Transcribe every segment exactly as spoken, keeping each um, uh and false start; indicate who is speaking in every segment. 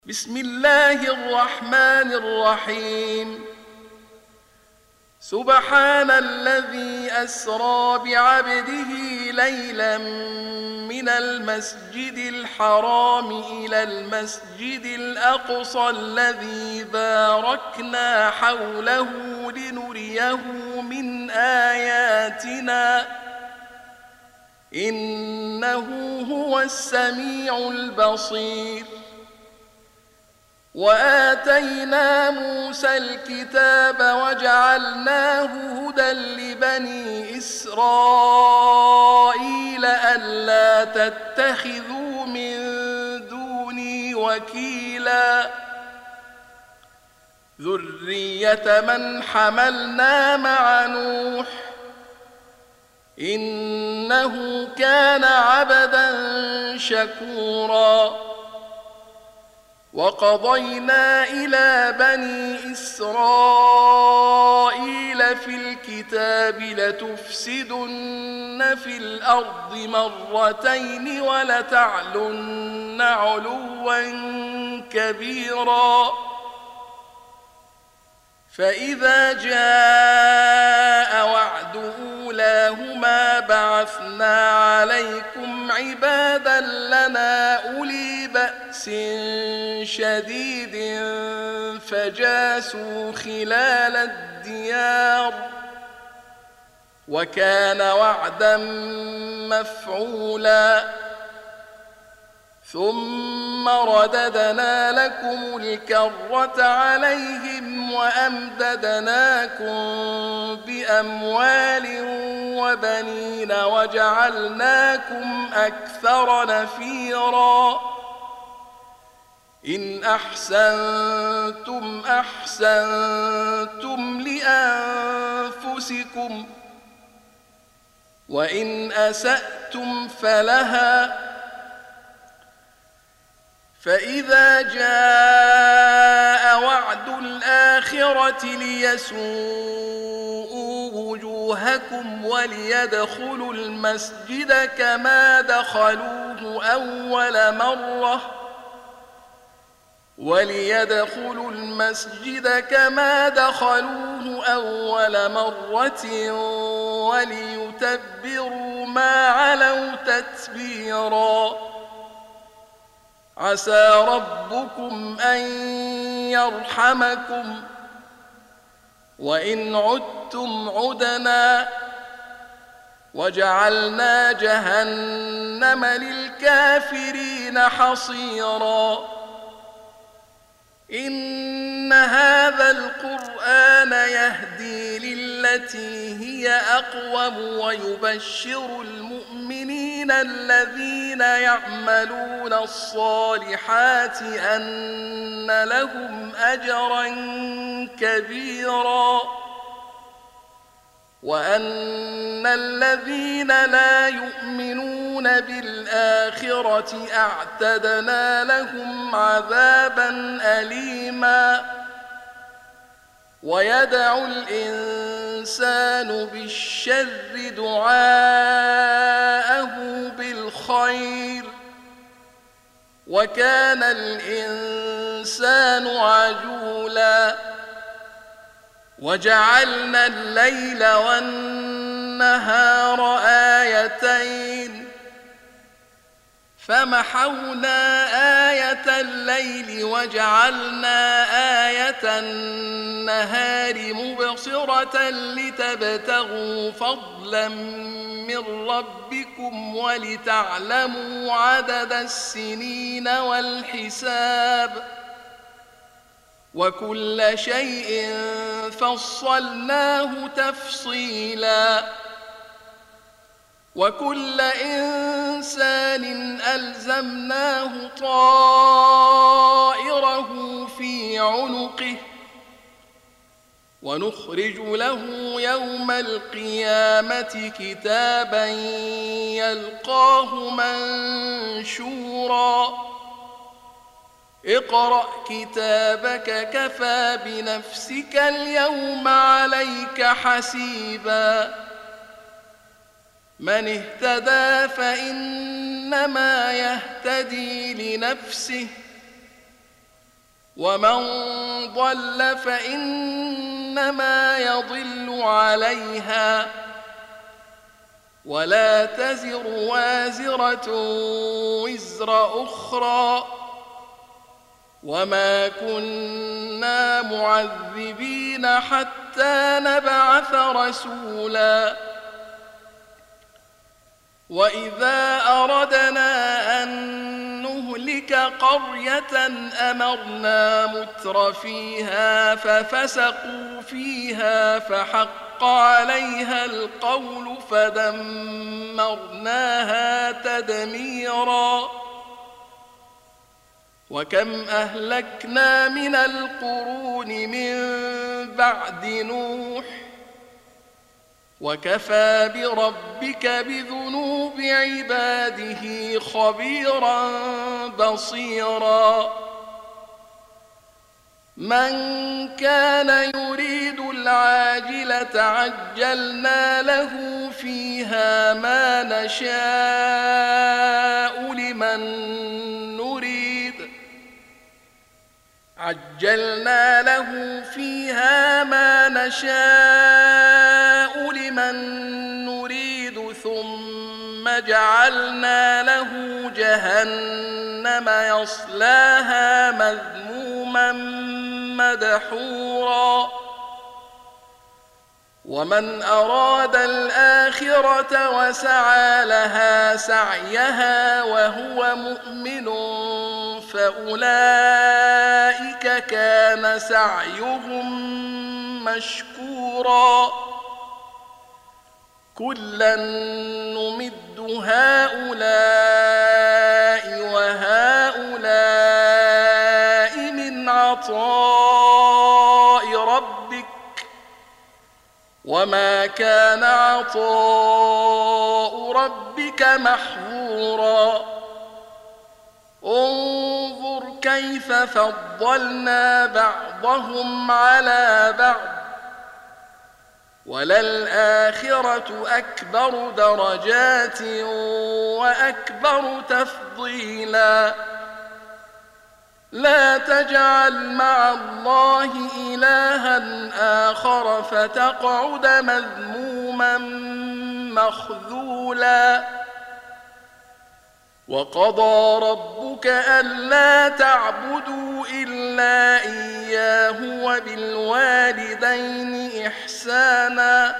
Speaker 1: بسم الله الرحمن الرحيم. سبحان الذي أسرى بعبده ليلا من المسجد الحرام إلى المسجد الأقصى الذي باركنا حوله لنريه من آياتنا إنه هو السميع البصير. وآتينا موسى الكتاب وجعلناه هدى لبني إسرائيل ألا تتخذوا من دوني وكيلا ذرية من حملنا مع نوح إنه كان عبدا شكورا. وقضينا إلى بني إسرائيل في الكتاب لتفسدن في الأرض مرتين ولتعلن علوا كبيرا. فإذا جاء وعد أولاهما بعثنا عليكم عبادا لنا أولي بأس شديد فجاسوا خلال الديار وكان وعدا مفعولا. ثم رددنا لكم الكرة عليهم وأمددناكم بأموال وبنين وجعلناكم أكثر نفيرا. إن أحسنتم أحسنتم لأنفسكم وإن أسأتم فلها. فإذا جاء وعد الآخرة ليسوءوا وجوهكم وليدخلوا المسجد كما دخلوه أول مرة وليدخلوا المسجد كما دخلوه أول مرة وليتبروا ما علوا تتبيرا. عسى ربكم أن يرحمكم وإن عدتم عدنا وجعلنا جهنم للكافرين حصيرا. إن هذا القرآن يهدي للتي هي أقوم ويبشر المؤمنين الذين يعملون الصالحات أن لهم أجرا كبيرا وأن الذين لا يؤمنون بالآخرة أعتدنا لهم عذابا أليما. ويدعو الإنسان بالشر دعاءه بالخير وكان الإنسان عجولا. وجعلنا الليل والنهار آيتين فمحونا آية الليل وجعلنا آية النهار مبصرة لتبتغوا فضلا من ربكم ولتعلموا عدد السنين والحساب وكل شيء فصلناه تفصيلا. وكل إنسان ألزمناه طائره في عنقه ونخرج له يوم القيامة كتابا يلقاه منشورا. اقرأ كتابك كفى بنفسك اليوم عليك حسيبا. من اهتدى فإنما يهتدي لنفسه ومن ضل فإنما يضل عليها ولا تزر وازرة وزر أخرى وما كنا معذبين حتى نبعث رسولا وإذا أردنا أن نهلك قرية أمرنا متر فيها ففسقوا فيها فحق عليها القول فدمرناها تدميرا وكم أهلكنا من القرون من بعد نوح وكفى بربك بذنوب عباده خبيرا بصيرا من كان يريد العاجلة عجلنا له فيها ما نشاء لمن نريد عجلنا له فيها ما نشاء لمن نريد ثم جعلنا له جهنم يصلاها مذموما مدحورا ومن أراد الآخرة وسعى لها سعيها وهو مؤمن فأولئك كان سعيهم مشكورا كلا نمد هؤلاء وهؤلاء من عطاء ربك وما كان عطاء ربك محظورا انظر كيف فضلنا بعضهم على بعض وللآخرة أكبر درجات وأكبر تفضيلا لا تجعل مع الله إلها آخر فتقعد مذموما مخذولا وقضى ربك ألا تعبدوا إلا إياه وبالوالدين إحسانا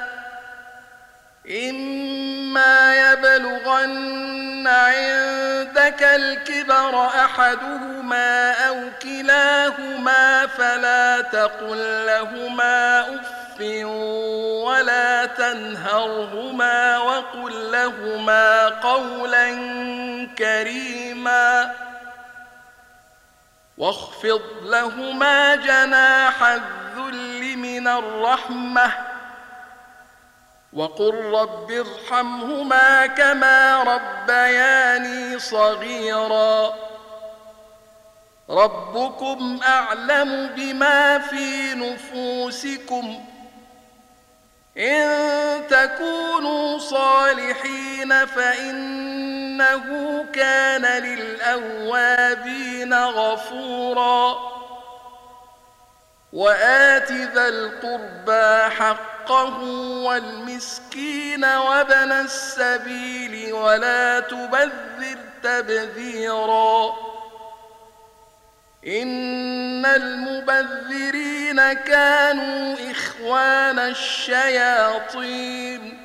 Speaker 1: إما يبلغن عندك الكبر أحدهما أو كلاهما فلا تقل لهما أف ولا تنهرهما وقل لهما قولا كريما واخفض لهما جناح الذل من الرحمة وقل رب ارحمهما كما ربياني صغيرا ربكم أعلم بما في نفوسكم إن تكونوا صالحين فإنه كان للأوابين غفورا وآت ذا القربى حقه والمسكين وابن السبيل ولا تبذر تبذيرا إن المبذرين كانوا إخوان الشياطين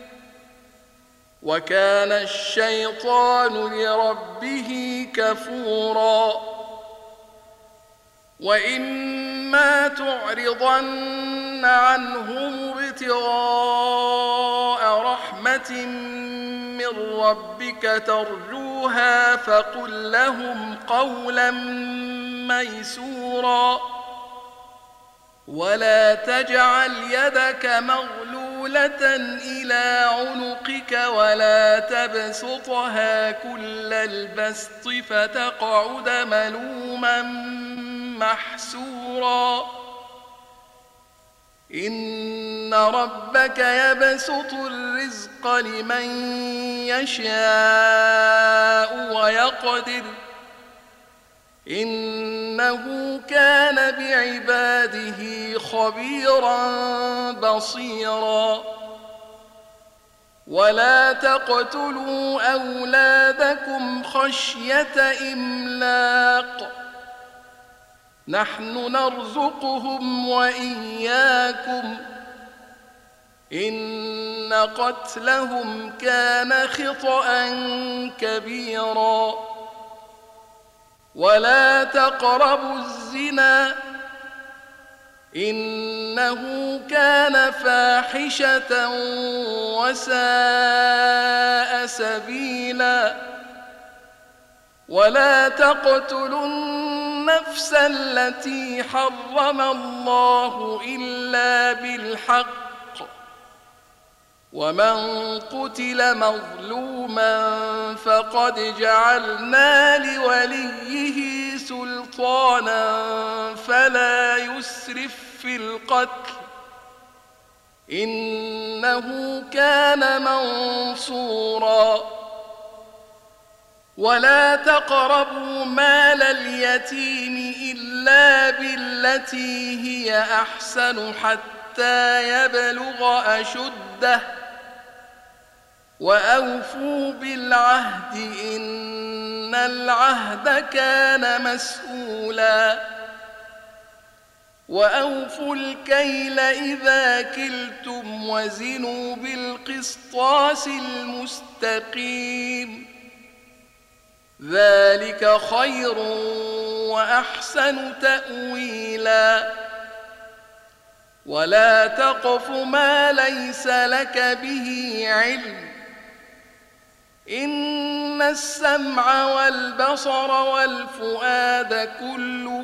Speaker 1: وكان الشيطان لربه كفورا وإما تعرضن عنهم ابتغاء رحمة من ربك ترجوها فقل لهم قولا ميسورا ولا تجعل يدك مغلولة إلى عنقك ولا تبسطها كل البسط فتقعد ملوما محسورا إن ربك يبسط الرزق لمن يشاء ويقدر إنه كان بعباده خبيرا بصيرا ولا تقتلوا أولادكم خشية إملاق نحن نرزقهم وإياكم إن قتلهم كان خطأ كبيرا ولا تقربوا الزنا إنه كان فاحشة وساء سبيلا ولا تقتلوا النفس التي حرم الله إلا بالحق ومن قتل مظلوما فقد جعلنا لوليه سلطانا فلا يسرف في القتل إنه كان منصورا ولا تقربوا مال اليتيم إلا بالتي هي أحسن حتى يبلغ أشده وأوفوا بالعهد إن العهد كان مسؤولا وأوفوا الكيل إذا كلتم وزنوا بالقسطاس المستقيم ذلك خير وأحسن تأويلا ولا تقف ما ليس لك به علم إن السمع والبصر والفؤاد كل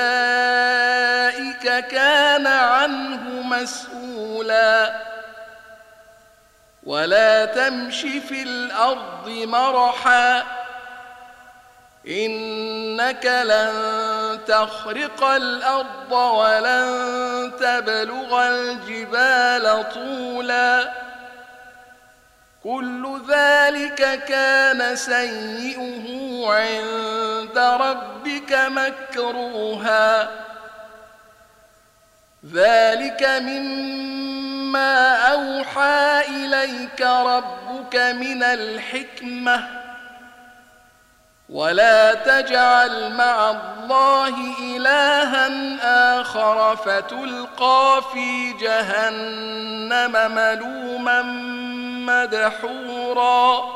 Speaker 1: أولئك كان عنه مسؤولا ولا تمش في الأرض مرحا إنك لن تخرق الأرض ولن تبلغ الجبال طولا كل ذلك كان سيئه عند ربك مكروها ذلك مما أوحى إليك ربك من الحكمة ولا تجعل مع الله إلها آخر فتلقى في جهنم ملوما مدحورا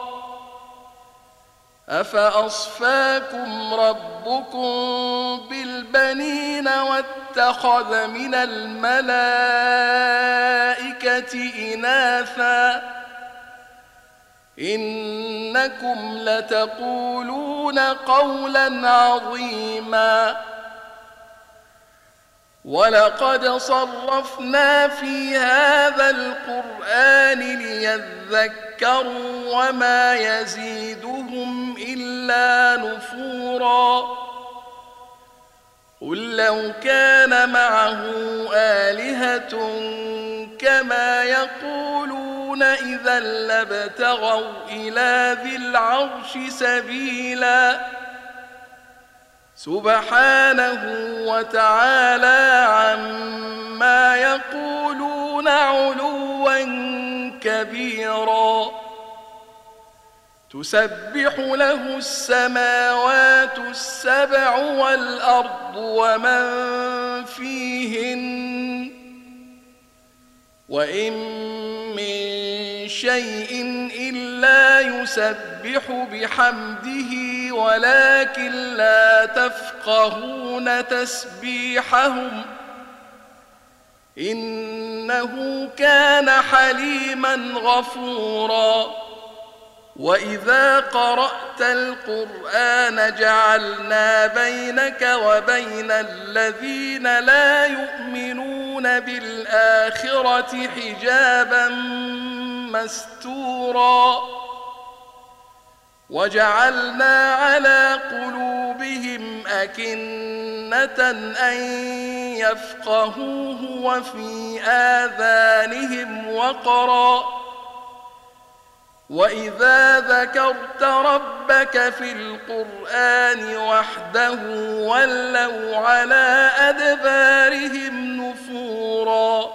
Speaker 1: أفأصفاكم ربكم بالبنين واتخذ من الملائكة إناثا إنكم لتقولون قولا عظيما ولقد صرفنا في هذا القرآن ليذكروا وما يزيدهم إلا نفورا قل لو كان معه آلهة كما يقولون إذا لابتغوا إلى ذي العرش سبيلا سبحانه وتعالى عما يقولون علوا كبيرا تسبح له السماوات السبع والأرض ومن فيهن وإن من شيء إلا يسبح بحمده ولكن لا تفقهون تسبيحهم إنه كان حليما غفورا وإذا قرأت القرآن جعلنا بينك وبين الذين لا يؤمنون بالآخرة حجابا مستورا وجعلنا على قلوبهم أكنة أن يفقهوه وفي آذانهم وقرا وإذا ذكرت ربك في القرآن وحده ولوا على أدبارهم نفورا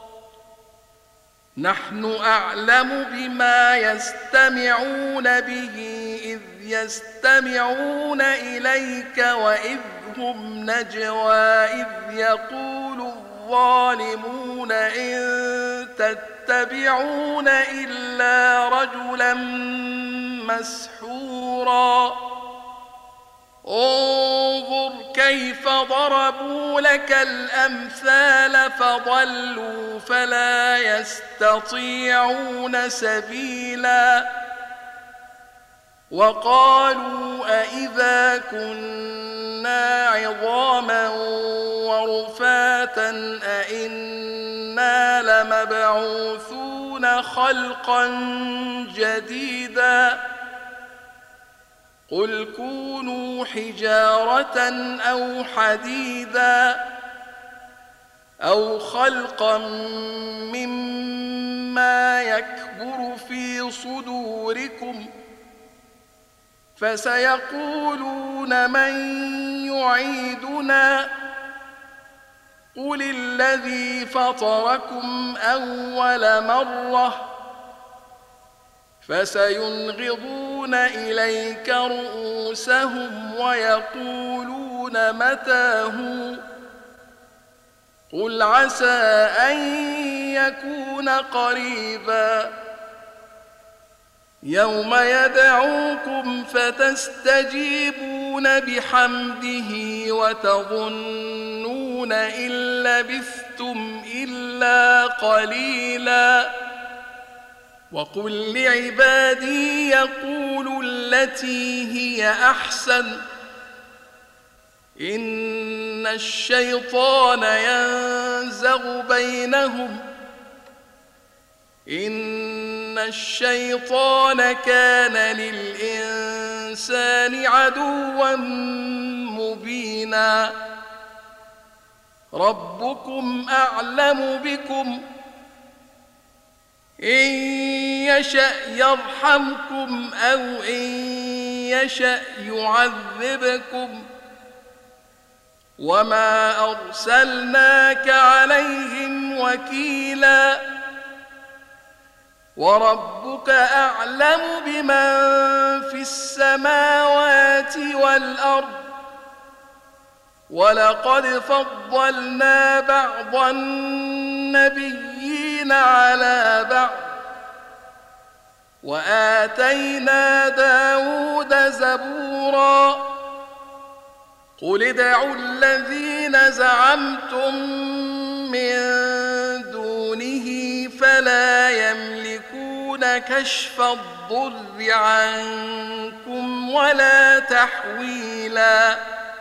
Speaker 1: نحن أعلم بما يستمعون به إذ يستمعون إليك وإذ هم نجوى إذ يقول الظالمون إن تتبعون إلا رجلا مسحورا انظر كيف ضربوا لك الأمثال فضلوا فلا يستطيعون سبيلا وقالوا أإذا كنا عظاما ورفاتا أإنا لمبعوثون خلقا جديدا قل كونوا حجارة أو حديدا أو خلقا مما يكبر في صدوركم فسيقولون من يعيدنا قل الذي فطركم أول مرة فسينغضون إليك رؤوسهم ويقولون متى هو قل عسى أن يكون قريبا يوم يدعوكم فتستجيبون بحمده وتظنون إن لبثتم إلا قليلا وقل لعبادي يقولوا التي هي أحسن إن الشيطان ينزغ بينهم إن الشيطان كان للإنسان عدوا مبينا ربكم أعلم بكم إن يشأ يرحمكم أو إن يشأ يعذبكم وما أرسلناك عليهم وكيلا وربك أعلم بمن في السماوات والأرض ولقد فضلنا بعض النبيين على بعض وآتينا داود زبورا قل ادعوا الذين زعمتم من دونه فلا يملكون كشف الضر عنكم ولا تحويلا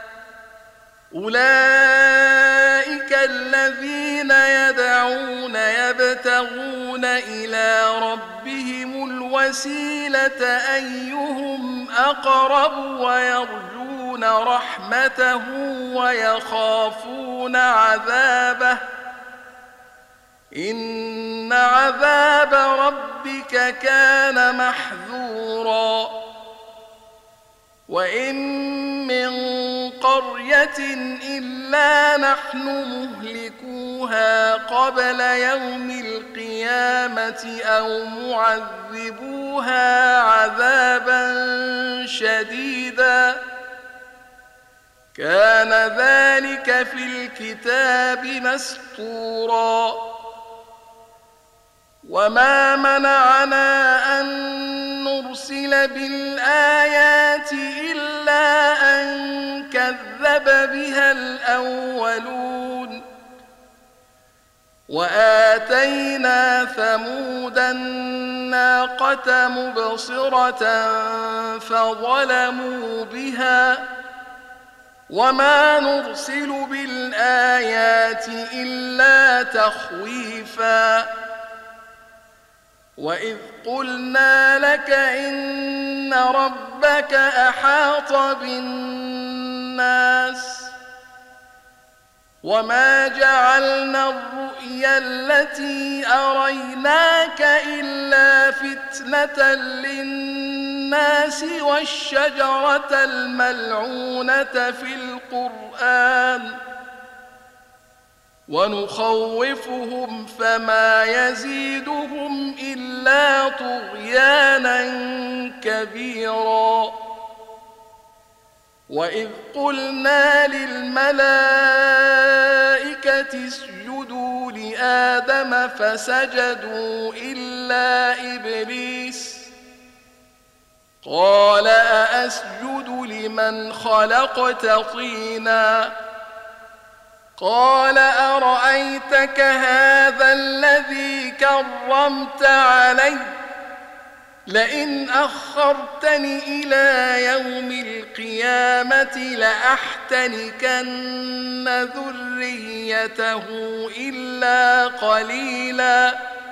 Speaker 1: أولئك الذين يدعون يبتغون إلى ربهم الوسيلة أيهم أقرب ويرجون رحمته ويخافون عذابه إن عذاب ربك كان محذورا وإن من قرية إلا نحن مهلكوها قبل يوم القيامة أو معذبوها عذابا شديدا كان ذلك في الكتاب مسطورا وما منعنا أن نرسل بالآيات إلا أن كذب بها الأولون وآتينا ثمود الناقة مبصرة فظلموا بها وما نرسل بالآيات إلا تخويفا وإذ قلنا لك إن ربك أحاط بالناس وما جعلنا الرؤيا التي أريناك إلا فتنة للناس والشجرة الملعونة في القرآن ونخوفهم فما يزيدهم إلا طغيانا كبيرا. وإذ قلنا للملائكة اسجدوا لآدم فسجدوا إلا إبليس قال أأسجد لمن خلقت طينا قال أرأيتك هذا الذي كرمت علي لئن أخرتني إلى يوم القيامة لأحتنكن ذريته إلا قليلا.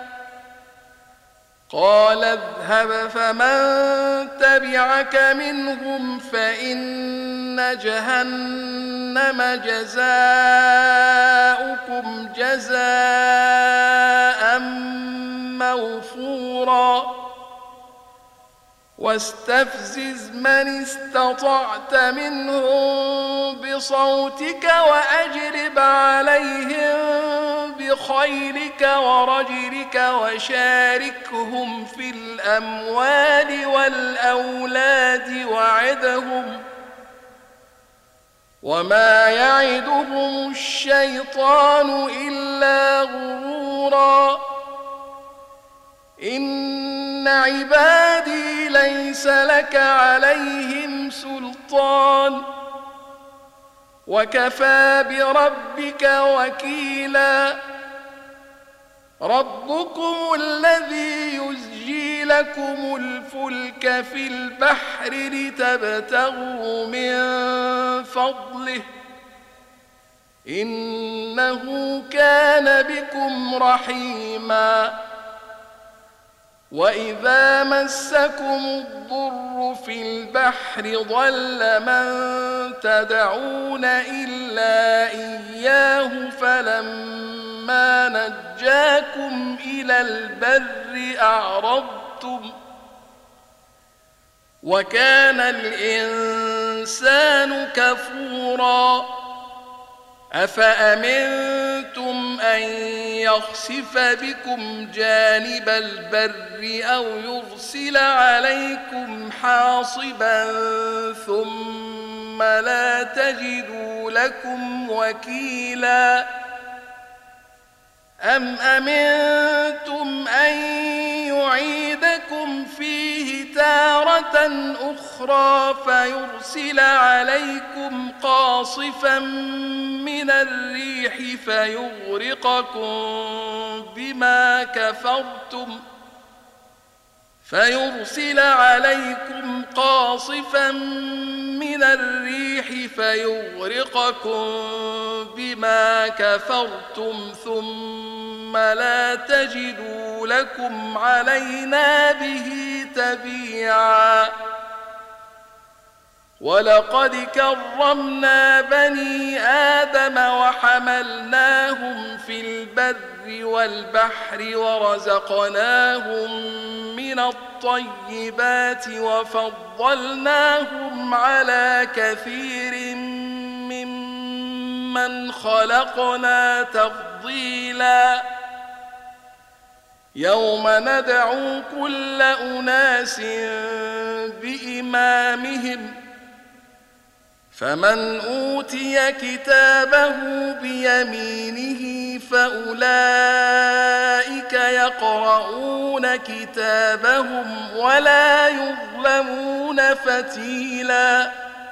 Speaker 1: قال اذهب فمن تبعك منهم فإن جهنم جزاؤكم جزاء موفورا. واستفزز من استطعت منهم بصوتك وأجرب عليهم بخيلك ورجلك وشاركهم في الأموال والأولاد وعدهم وما يعدهم الشيطان إلا غرورا. إن عبادي ليس لك عليهم سلطان وكفى بربك وكيلا. ربكم الذي يزجي لكم الفلك في البحر لتبتغوا من فضله إنه كان بكم رحيما. وإذا مسكم الضر في البحر ضل من تدعون إلا إياه فلما نجاكم إلى البر أعرضتم وكان الإنسان كفورا. أفأمنتم أن يخسف بكم جانب البر أو يرسل عليكم حاصبا ثم لا تجدوا لكم وكيلا. أم أمنتم أن يعيدكم فيه تارة أخرى فيرسل عليكم قاصفا من الريح فيغرقكم بما كفرتم فيرسل عليكم قاصفا من الريح فيغرقكم بما كفرتم ثم لا تجدوا لكم علينا به تبيعا. ولقد كرمنا بني آدم وحملناهم في البر والبحر ورزقناهم من الطيبات وفضلناهم على كثير ممن خلقنا تفضيلا. يوم ندعو كل أناس بإمامهم فمن أوتي كتابه بيمينه فأولئك يقرؤون كتابهم ولا يظلمون فتيلا.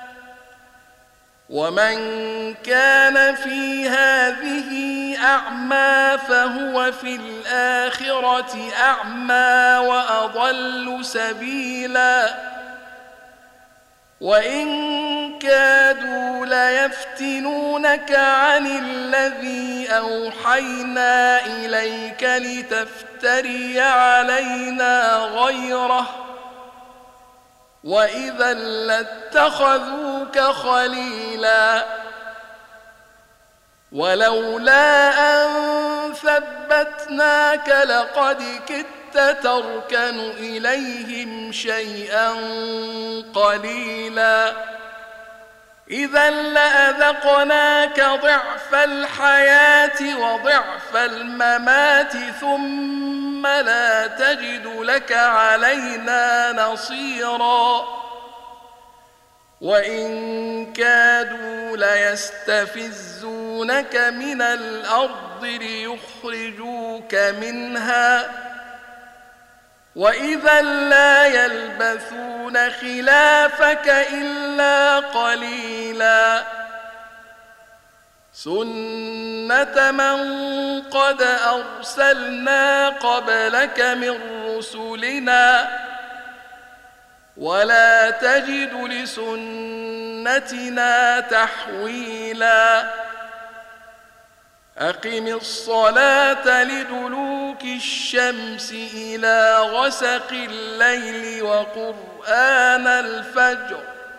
Speaker 1: ومن كان في هذه أعمى فهو في الآخرة أعمى وأضل سبيلا. وإن كادوا ليفتنونك عن الذي أوحينا إليك لتفتري علينا غيره وإذا لاتخذوك خليلا. ولولا أن ثبتناك لقد كدت تركن إليهم شيئا قليلا إذا لأذقناك ضعف الحياة وضعف الممات ثم لا تجد لك علينا نصيرا وإن كادوا ليستفزونك من الأرض ليخرجوك منها وإذا لا يلبثون خلافك إلا قليلا سنة من قد أرسلنا قبلك من رسلنا ولا تجد لسنتنا تحويلا أقم الصلاة لدلوك الشمس إلى غسق الليل وقرآن الفجر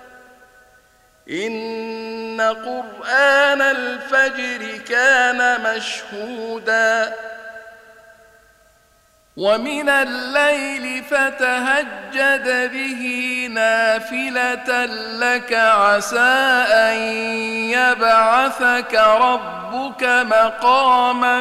Speaker 1: إن قرآن الفجر كان مشهودا ومن الليل فتهجد به نافلة لك عسى أن يبعثك ربك مقاما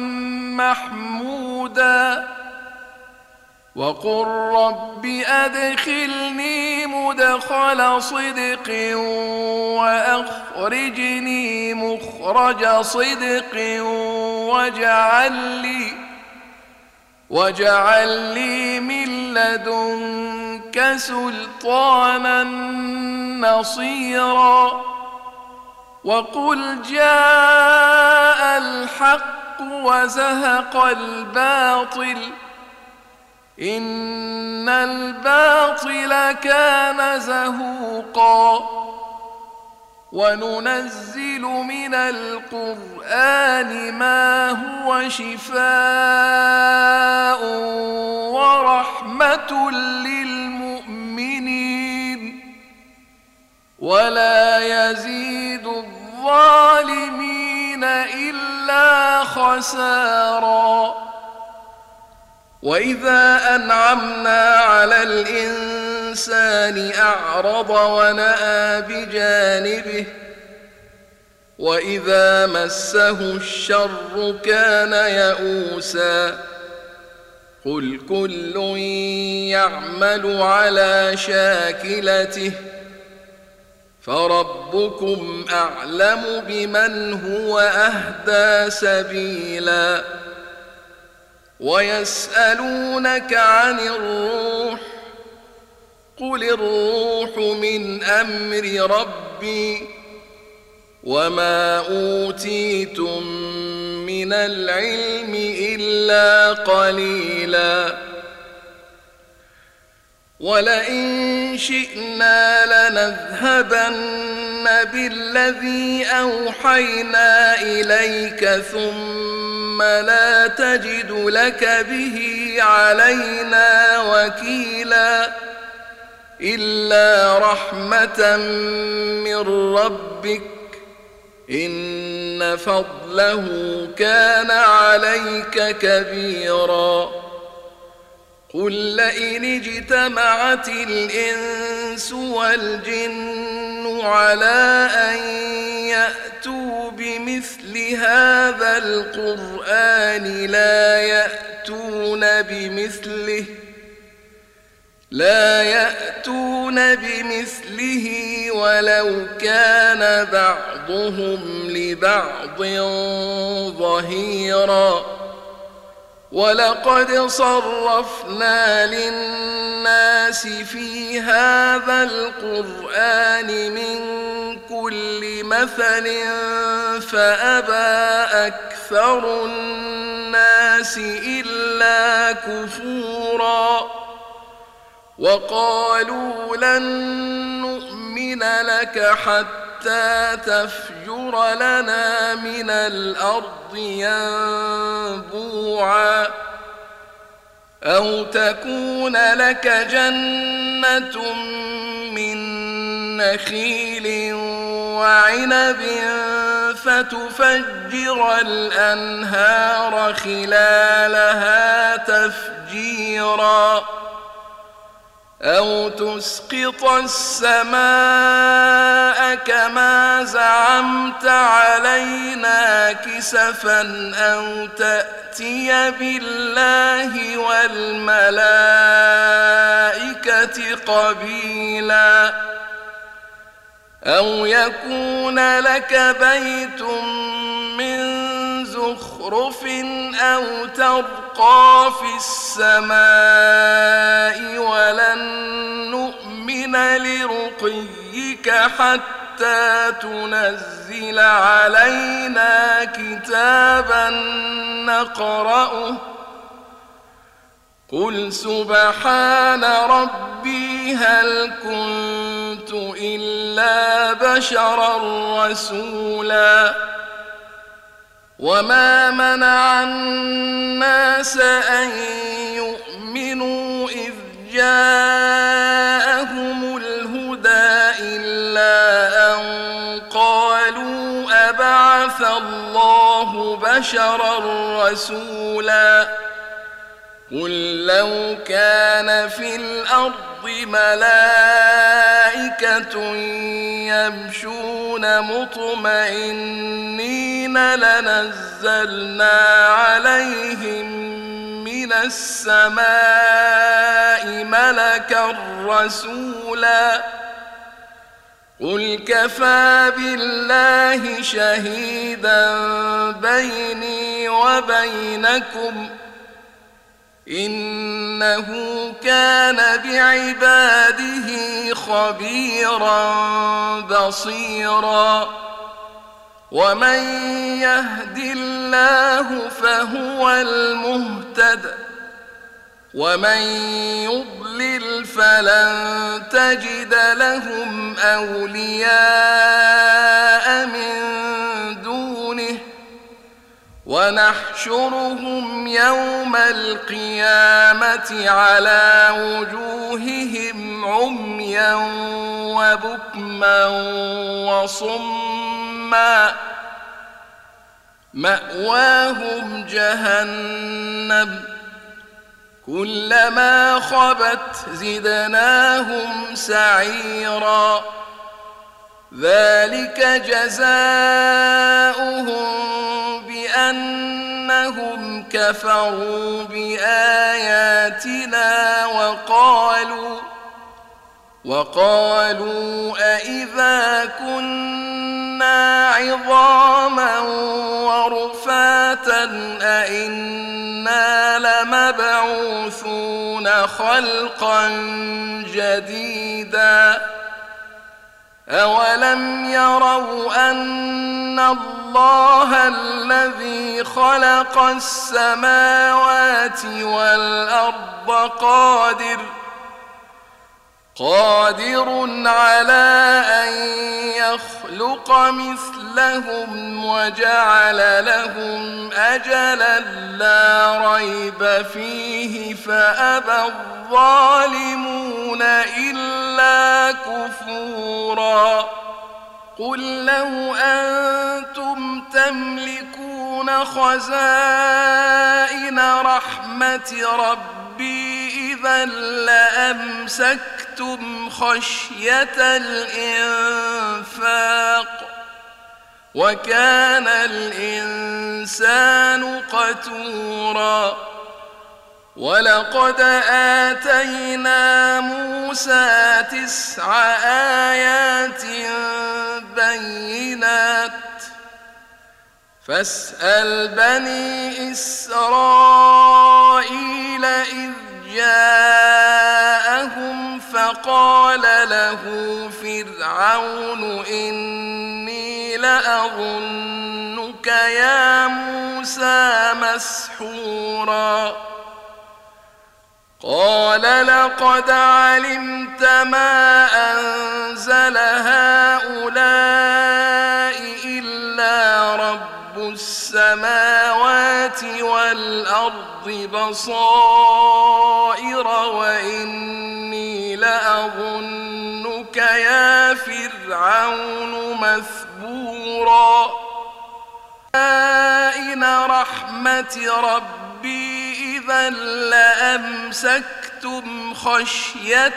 Speaker 1: محمودا وقل رب أدخلني مدخل صدق وأخرجني مخرج صدق واجعل لي واجعل لي من لدنك سلطانا نصيرا وقل جاء الحق وزهق الباطل إن الباطل كان زهوقا وننزل من القرآن ما هو شفاء ورحمة للمؤمنين ولا يزيد الظالمين إلا خسارا وإذا أنعمنا على الإنسان أعرض ونأى بجانبه وإذا مسه الشر كان يئوسا قل كل يعمل على شاكلته فربكم أعلم بمن هو أهدى سبيلا ويسألونك عن الروح قل الروح من أمر ربي وما أوتيتم من العلم إلا قليلا ولئن شئنا لنذهبن بالذي أوحينا إليك ثم لا تجد لك به علينا وكيلا إلا رحمة من ربك إن فضله كان عليك كبيرا قل لئن اجتمعت الإنس والجن على أن يأتوا بمثل هذا القرآن لا يأتون بمثله لا يأتون بمثله ولو كان بعضهم لبعض ظهيرا ولقد صرفنا للناس في هذا القرآن من كل مثل فأبى أكثر الناس إلا كفورا وقالوا لن نؤمن لك حتى تفجر لنا من الأرض ينبوعا أو تكون لك جنة من نخيل وعنب فتفجر الأنهار خلالها تفجيرا أو تسقط السماء كما زعمت علينا كسفا أو تأتي بالله والملائكة قبيلا أو يكون لك بيت من زخرف أو ترقى في السماء ولن نؤمن لرقيك حتى تنزل علينا كتابا نقرأه قل سبحان ربي هل كنت إلا بشرا رسولا وما منع الناس أن يؤمنوا إذ جاءهم الهدى إلا أن قالوا أبعث الله بشرا رسولا قل لو كان في الأرض ملائكة يمشون مطمئنين لنزلنا عليهم من السماء ملكا رسولا قل كفى بالله شهيدا بيني وبينكم إنه كان بعباده خبيرا بصيرا ومن يهد الله فهو المهتد ومن يضلل فلن تجد لهم أولياء من دونه ونحشرهم يوم القيامة على وجوههم عميا وبكما وصما مأواهم جهنم كلما خبت زدناهم سعيرا ذلك جزاؤهم بأنهم كفروا بآياتنا وقالوا وقالوا أإذا كنا عظاما ورفاتا أإنا لمبعوثون خلقا جديدا أولم يروا أن الله الذي خلق السماوات والأرض قادر قادر على أن يخلق مثلهم وجعل لهم أجلا لا ريب فيه فأبى الظالمون إلا كفورا قل لو أنتم تملكون خزائن رحمة ربي إذا لأمسكتم خشية الإنفاق وكان الإنسان قتورا ولقد آتينا موسى تسع آيات بينات فاسأل بني إسرائيل إذ جاءهم فقال له فرعون إني لأظنك يا موسى مسحورا قال لقد علمت ما أنزل هؤلاء إلا رب السماوات والأرض بصائر وإني لأظنك يا فرعون مثبورا رحمة ربي إذا لأمسكتم خشية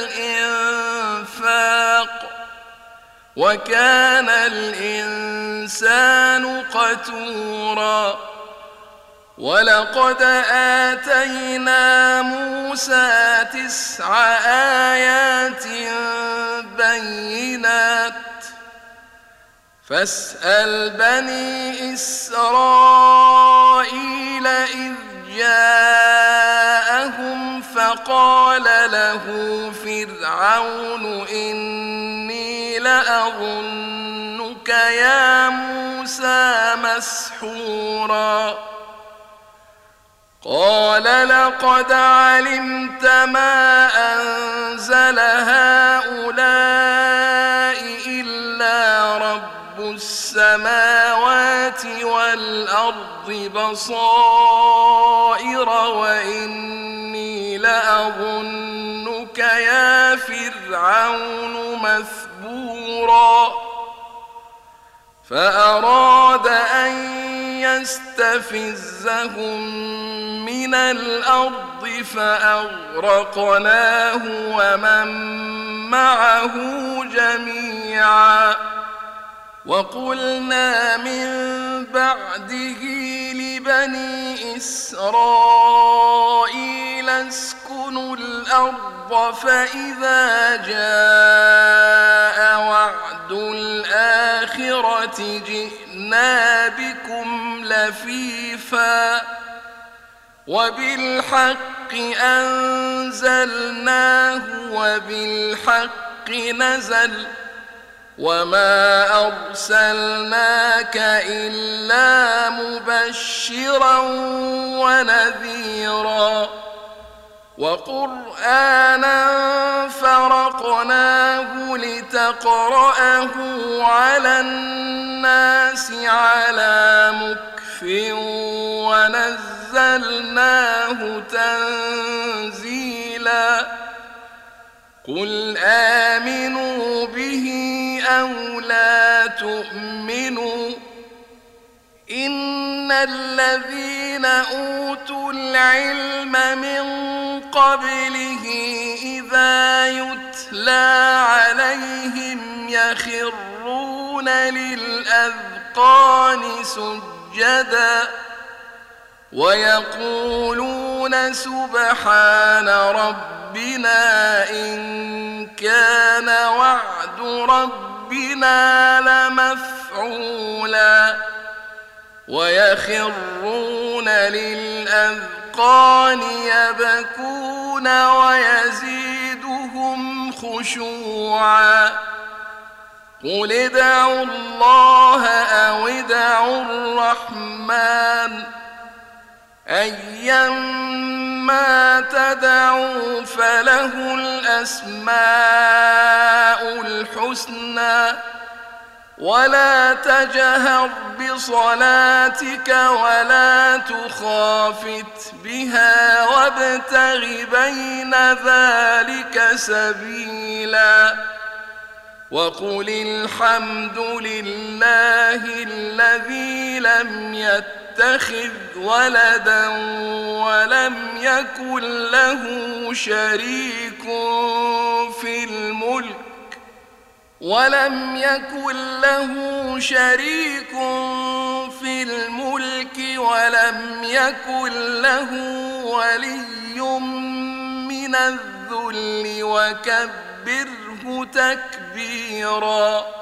Speaker 1: الإنفاق وكان الإنسان قتورا ولقد آتينا موسى تسع آيات بينات فاسأل بني إسرائيل إذ جاءهم فقال له فرعون إني لأظنك يا موسى مسحورا قال لقد علمت ما أنزل هؤلاء إلا رب السماوات والأرض بصائر وإني لأظنك يا فرعون مثبورا فأراد أن يستفزهم من الأرض فأغرقناه ومن معه جميعا وقلنا من بعده لبني إسرائيل اسكنوا الأرض فإذا جاء وعد الآخرة جئنا بكم لفيفا وبالحق أنزلناه وبالحق نزل وما أرسلناك إلا مبشرا ونذيرا وقرآنا فرقناه لتقرأه على الناس على مكث ونزلناه تنزيلا قل آمنوا به أو لا تؤمنوا إن الذين أوتوا العلم من قبله إذا يتلى عليهم يخرون للأذقان سجدا ويقولون سبحان ربنا إن كان وعد ربنا لمفعولا ويخرون للأذقان يبكون ويزيدهم خشوعا قل ادعوا الله أو ادعوا الرحمن أيما تدعوا فله الأسماء الحسنى ولا تجهر بصلاتك ولا تخافت بها وابتغ بين ذلك سبيلا وقل الحمد لله الذي لم يتخذ ولدا ولم يكن له شريك في الملك ولم يكن له شريك في الملك ولم يكن له ولي من الذل وكبره تكبيرا